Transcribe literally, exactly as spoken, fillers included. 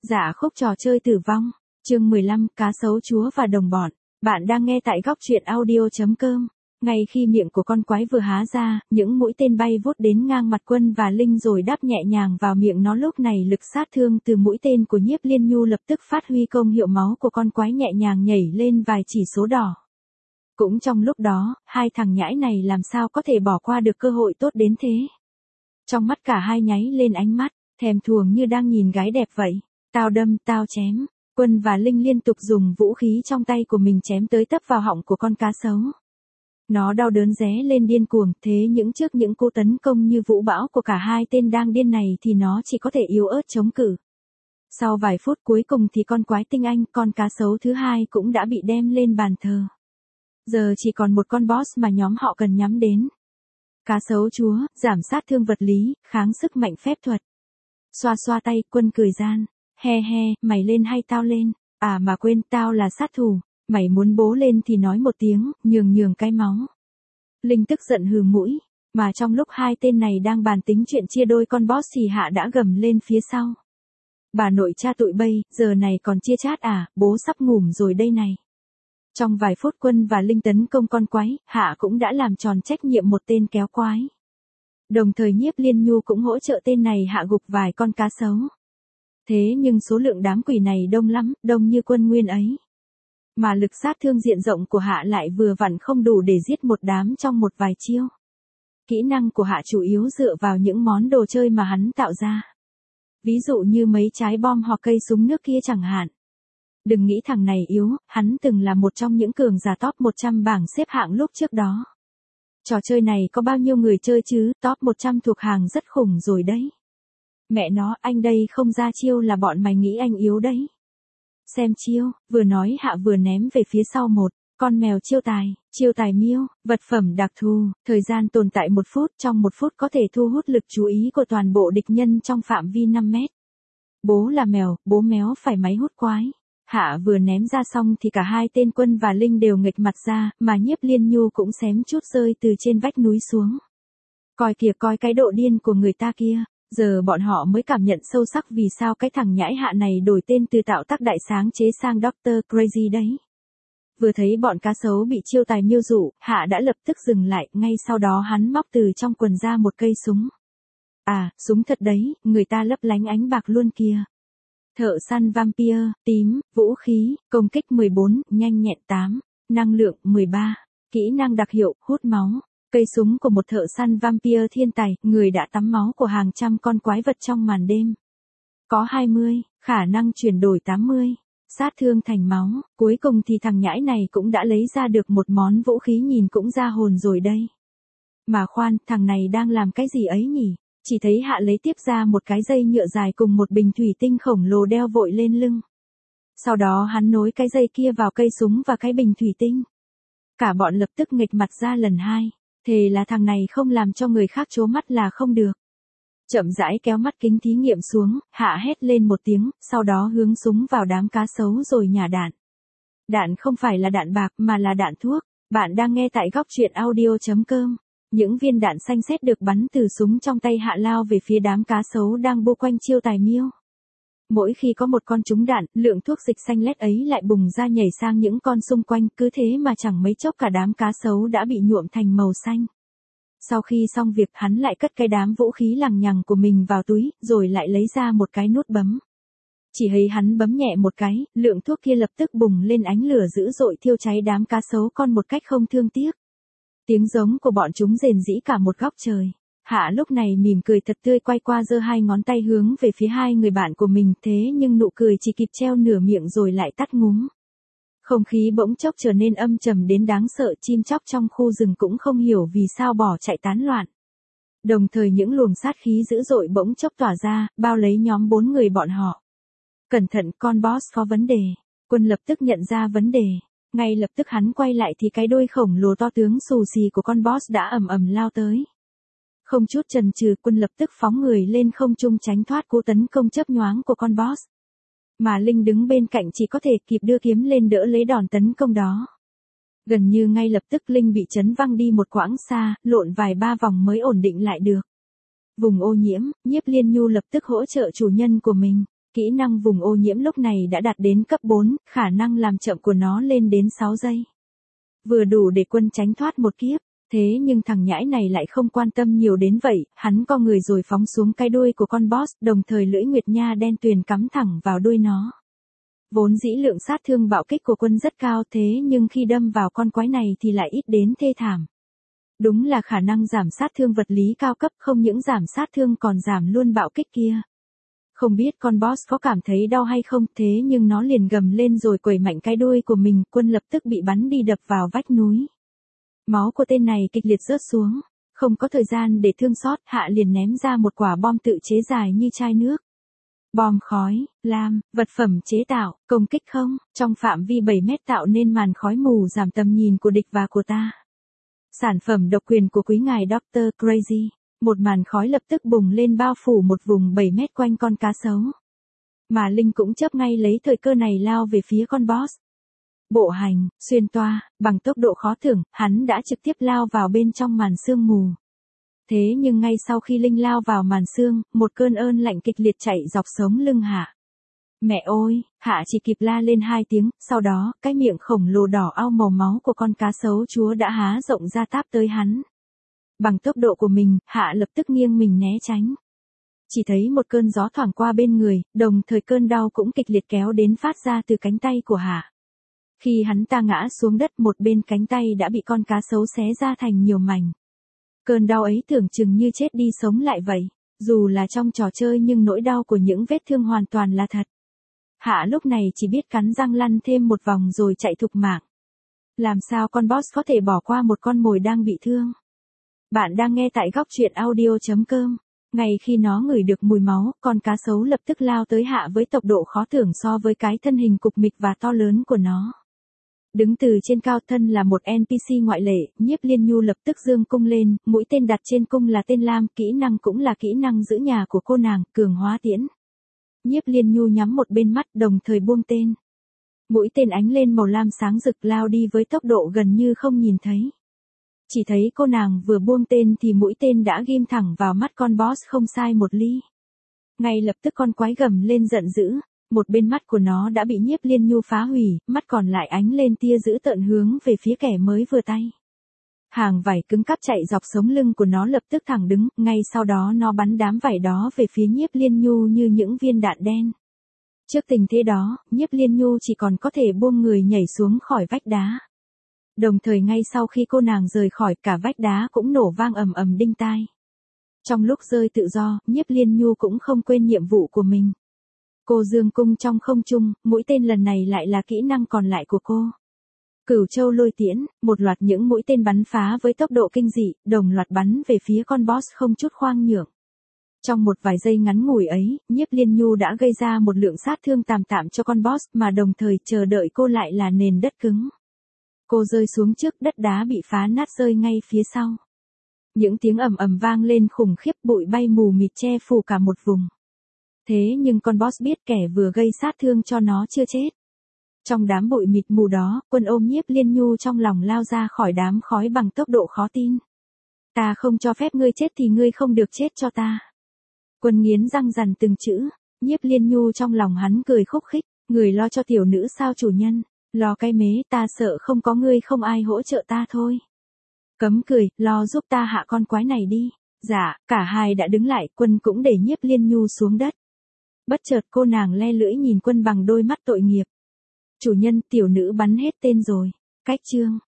Dạ khúc trò chơi tử vong, chương mười lăm, cá sấu chúa và đồng bọn. Bạn đang nghe tại góc truyện audio chấm com. Ngay khi miệng của con quái vừa há ra, những mũi tên bay vút đến ngang mặt Quân và Linh rồi đáp nhẹ nhàng vào miệng nó. Lúc này lực sát thương từ mũi tên của Nhiếp Liên Nhu lập tức phát huy công hiệu, máu của con quái nhẹ nhàng nhảy lên vài chỉ số đỏ. Cũng trong lúc đó, hai thằng nhãi này làm sao có thể bỏ qua được cơ hội tốt đến thế. Trong mắt cả hai nháy lên ánh mắt, thèm thuồng như đang nhìn gái đẹp vậy. Tao đâm, tao chém. Quân và Linh liên tục dùng vũ khí trong tay của mình chém tới tấp vào họng của con cá sấu. Nó đau đớn ré lên điên cuồng, thế những trước những cú tấn công như vũ bão của cả hai tên đang điên này thì nó chỉ có thể yếu ớt chống cự. Sau vài phút cuối cùng thì con quái tinh anh, con cá sấu thứ hai cũng đã bị đem lên bàn thờ. Giờ chỉ còn một con boss mà nhóm họ cần nhắm đến. Cá sấu chúa, giảm sát thương vật lý, kháng sức mạnh phép thuật. Xoa xoa tay, Quân cười gian. He he, mày lên hay tao lên? À mà quên, tao là sát thủ. Mày muốn bố lên thì nói một tiếng, nhường nhường cái máu. Linh tức giận hừ mũi. Mà trong lúc hai tên này đang bàn tính chuyện chia đôi con boss thì Hạ đã gầm lên phía sau. Bà nội cha tụi bay, giờ này còn chia chát à, bố sắp ngủm rồi đây này. Trong vài phút Quân và Linh tấn công con quái, Hạ cũng đã làm tròn trách nhiệm một tên kéo quái. Đồng thời Nhiếp Liên Nhu cũng hỗ trợ tên này hạ gục vài con cá sấu. Thế nhưng số lượng đám quỷ này đông lắm, đông như Quân nguyên ấy. Mà lực sát thương diện rộng của Hạ lại vừa vặn không đủ để giết một đám trong một vài chiêu. Kỹ năng của Hạ chủ yếu dựa vào những món đồ chơi mà hắn tạo ra. Ví dụ như mấy trái bom hoặc cây súng nước kia chẳng hạn. Đừng nghĩ thằng này yếu, hắn từng là một trong những cường giả top một trăm bảng xếp hạng lúc trước đó. Trò chơi này có bao nhiêu người chơi chứ, top một trăm thuộc hàng rất khủng rồi đấy. Mẹ nó, anh đây không ra chiêu là bọn mày nghĩ anh yếu đấy. Xem chiêu, vừa nói Hạ vừa ném về phía sau một con mèo chiêu tài, chiêu tài miêu, vật phẩm đặc thù, thời gian tồn tại một phút, trong một phút có thể thu hút lực chú ý của toàn bộ địch nhân trong phạm vi năm mét. Bố là mèo, bố méo phải máy hút quái. Hạ vừa ném ra xong thì cả hai tên Quân và Linh đều nghịch mặt ra, mà Nhiếp Liên Nhu cũng xém chút rơi từ trên vách núi xuống. Coi kìa, coi cái độ điên của người ta kia. Giờ bọn họ mới cảm nhận sâu sắc vì sao cái thằng nhãi Hạ này đổi tên từ tạo tác đại sáng chế sang doctor Crazy đấy. Vừa thấy bọn cá sấu bị chiêu tài miêu dụ, Hạ đã lập tức dừng lại, ngay sau đó hắn móc từ trong quần ra một cây súng. À, súng thật đấy, người ta lấp lánh ánh bạc luôn kìa. Thợ săn vampire, tím, vũ khí, công kích mười bốn, nhanh nhẹn tám, năng lượng mười ba, kỹ năng đặc hiệu, hút máu. Cây súng của một thợ săn vampire thiên tài, người đã tắm máu của hàng trăm con quái vật trong màn đêm. Có hai mươi, khả năng chuyển đổi tám mươi, sát thương thành máu. Cuối cùng thì thằng nhãi này cũng đã lấy ra được một món vũ khí nhìn cũng ra hồn rồi đây. Mà khoan, thằng này đang làm cái gì ấy nhỉ? Chỉ thấy Hạ lấy tiếp ra một cái dây nhựa dài cùng một bình thủy tinh khổng lồ đeo vội lên lưng. Sau đó hắn nối cái dây kia vào cây súng và cái bình thủy tinh. Cả bọn lập tức nghịch mặt ra lần hai. Thề là thằng này không làm cho người khác trố mắt là không được. Chậm rãi kéo mắt kính thí nghiệm xuống, Hạ hét lên một tiếng, sau đó hướng súng vào đám cá sấu rồi nhả đạn. Đạn không phải là đạn bạc mà là đạn thuốc. Bạn đang nghe tại góc truyện audio chấm com. Những viên đạn xanh sét được bắn từ súng trong tay Hạ lao về phía đám cá sấu đang bu quanh chiêu tài miêu. Mỗi khi có một con trúng đạn, lượng thuốc dịch xanh lét ấy lại bùng ra nhảy sang những con xung quanh, cứ thế mà chẳng mấy chốc cả đám cá sấu đã bị nhuộm thành màu xanh. Sau khi xong việc, hắn lại cất cái đám vũ khí lằng nhằng của mình vào túi, rồi lại lấy ra một cái nút bấm. Chỉ thấy hắn bấm nhẹ một cái, lượng thuốc kia lập tức bùng lên ánh lửa dữ dội thiêu cháy đám cá sấu con một cách không thương tiếc. Tiếng giống của bọn chúng rền rĩ cả một góc trời. Hạ lúc này mỉm cười thật tươi, quay qua giơ hai ngón tay hướng về phía hai người bạn của mình, thế nhưng nụ cười chỉ kịp treo nửa miệng rồi lại tắt ngúm. Không khí bỗng chốc trở nên âm trầm đến đáng sợ, chim chóc trong khu rừng cũng không hiểu vì sao bỏ chạy tán loạn. Đồng thời những luồng sát khí dữ dội bỗng chốc tỏa ra, bao lấy nhóm bốn người bọn họ. Cẩn thận, con boss có vấn đề. Quân lập tức nhận ra vấn đề. Ngay lập tức hắn quay lại thì cái đuôi khổng lồ to tướng xù xì của con boss đã ầm ầm lao tới. Không chút chần chừ, Quân lập tức phóng người lên không trung tránh thoát cú tấn công chớp nhoáng của con boss. Mà Linh đứng bên cạnh chỉ có thể kịp đưa kiếm lên đỡ lấy đòn tấn công đó. Gần như ngay lập tức Linh bị chấn văng đi một quãng xa, lộn vài ba vòng mới ổn định lại được. Vùng ô nhiễm, Nhiếp Liên Nhu lập tức hỗ trợ chủ nhân của mình. Kỹ năng vùng ô nhiễm lúc này đã đạt đến cấp bốn, khả năng làm chậm của nó lên đến sáu giây. Vừa đủ để quân tránh thoát một kiếp, thế nhưng thằng nhãi này lại không quan tâm nhiều đến vậy, hắn co người rồi phóng xuống cái đuôi của con boss, đồng thời lưỡi nguyệt nha đen tuyền cắm thẳng vào đuôi nó. Vốn dĩ lượng sát thương bạo kích của quân rất cao thế nhưng khi đâm vào con quái này thì lại ít đến thê thảm. Đúng là khả năng giảm sát thương vật lý cao cấp, không những giảm sát thương còn giảm luôn bạo kích kia. Không biết con boss có cảm thấy đau hay không, thế nhưng nó liền gầm lên rồi quẩy mạnh cái đuôi của mình, quân lập tức bị bắn đi đập vào vách núi. Máu của tên này kịch liệt rớt xuống, không có thời gian để thương xót, Hạ liền ném ra một quả bom tự chế dài như chai nước. Bom khói, lam, vật phẩm chế tạo, công kích không, trong phạm vi bảy mét tạo nên màn khói mù giảm tầm nhìn của địch và của ta. Sản phẩm độc quyền của quý ngài doctor Crazy. Một màn khói lập tức bùng lên bao phủ một vùng bảy mét quanh con cá sấu. Mà Linh cũng chớp ngay lấy thời cơ này lao về phía con boss. Bộ hành, xuyên toa, bằng tốc độ khó tưởng, hắn đã trực tiếp lao vào bên trong màn sương mù. Thế nhưng ngay sau khi Linh lao vào màn sương, một cơn ơn lạnh kịch liệt chạy dọc sống lưng Hạ. Mẹ ơi, Hạ chỉ kịp la lên hai tiếng, sau đó, cái miệng khổng lồ đỏ au màu máu của con cá sấu chúa đã há rộng ra táp tới hắn. Bằng tốc độ của mình, Hạ lập tức nghiêng mình né tránh. Chỉ thấy một cơn gió thoảng qua bên người, đồng thời cơn đau cũng kịch liệt kéo đến phát ra từ cánh tay của Hạ. Khi hắn ta ngã xuống đất, một bên cánh tay đã bị con cá sấu xé ra thành nhiều mảnh. Cơn đau ấy tưởng chừng như chết đi sống lại vậy. Dù là trong trò chơi nhưng nỗi đau của những vết thương hoàn toàn là thật. Hạ lúc này chỉ biết cắn răng lăn thêm một vòng rồi chạy thục mạng. Làm sao con boss có thể bỏ qua một con mồi đang bị thương? Bạn đang nghe tại góc truyện audio chấm com. Ngay khi nó ngửi được mùi máu, con cá sấu lập tức lao tới Hạ với tốc độ khó tưởng so với cái thân hình cục mịch và to lớn của nó. Đứng từ trên cao, thân là một en pê xê ngoại lệ, Nhiếp Liên Nhu lập tức giương cung lên, mũi tên đặt trên cung là tên lam, kỹ năng cũng là kỹ năng giữ nhà của cô nàng, cường hóa tiễn. Nhiếp Liên Nhu nhắm một bên mắt, đồng thời buông tên. Mũi tên ánh lên màu lam sáng rực, lao đi với tốc độ gần như không nhìn thấy. Chỉ thấy cô nàng vừa buông tên thì mũi tên đã ghim thẳng vào mắt con boss không sai một ly. Ngay lập tức con quái gầm lên giận dữ, một bên mắt của nó đã bị Nhiếp Liên Nhu phá hủy, mắt còn lại ánh lên tia dữ tợn hướng về phía kẻ mới vừa tay. Hàng vảy cứng cáp chạy dọc sống lưng của nó lập tức thẳng đứng, ngay sau đó nó bắn đám vảy đó về phía Nhiếp Liên Nhu như những viên đạn đen. Trước tình thế đó, Nhiếp Liên Nhu chỉ còn có thể buông người nhảy xuống khỏi vách đá. Đồng thời ngay sau khi cô nàng rời khỏi, cả vách đá cũng nổ vang ầm ầm đinh tai. Trong lúc rơi tự do, Nhiếp Liên Nhu cũng không quên nhiệm vụ của mình. Cô dương cung trong không trung, mũi tên lần này lại là kỹ năng còn lại của cô. Cửu Châu Lôi Tiễn, một loạt những mũi tên bắn phá với tốc độ kinh dị, đồng loạt bắn về phía con boss không chút khoang nhượng. Trong một vài giây ngắn ngủi ấy, Nhiếp Liên Nhu đã gây ra một lượng sát thương tạm tạm cho con boss, mà đồng thời chờ đợi cô lại là nền đất cứng. Cô rơi xuống trước, đất đá bị phá nát rơi ngay phía sau. Những tiếng ầm ầm vang lên khủng khiếp, bụi bay mù mịt che phủ cả một vùng. Thế nhưng con boss biết kẻ vừa gây sát thương cho nó chưa chết. Trong đám bụi mịt mù đó, quân ôm Nhiếp Liên Nhu trong lòng lao ra khỏi đám khói bằng tốc độ khó tin. Ta không cho phép ngươi chết thì ngươi không được chết cho ta. Quân nghiến răng dằn từng chữ, Nhiếp Liên Nhu trong lòng hắn cười khúc khích, người lo cho tiểu nữ sao chủ nhân, lo cái mế, ta sợ không có ngươi không ai hỗ trợ ta thôi. Cấm cười, lo giúp ta hạ con quái này đi. Dạ, cả hai đã đứng lại, quân cũng để Nhiếp Liên Nhu xuống đất. Bất chợt cô nàng le lưỡi nhìn quân bằng đôi mắt tội nghiệp. Chủ nhân, tiểu nữ bắn hết tên rồi. Cách chương.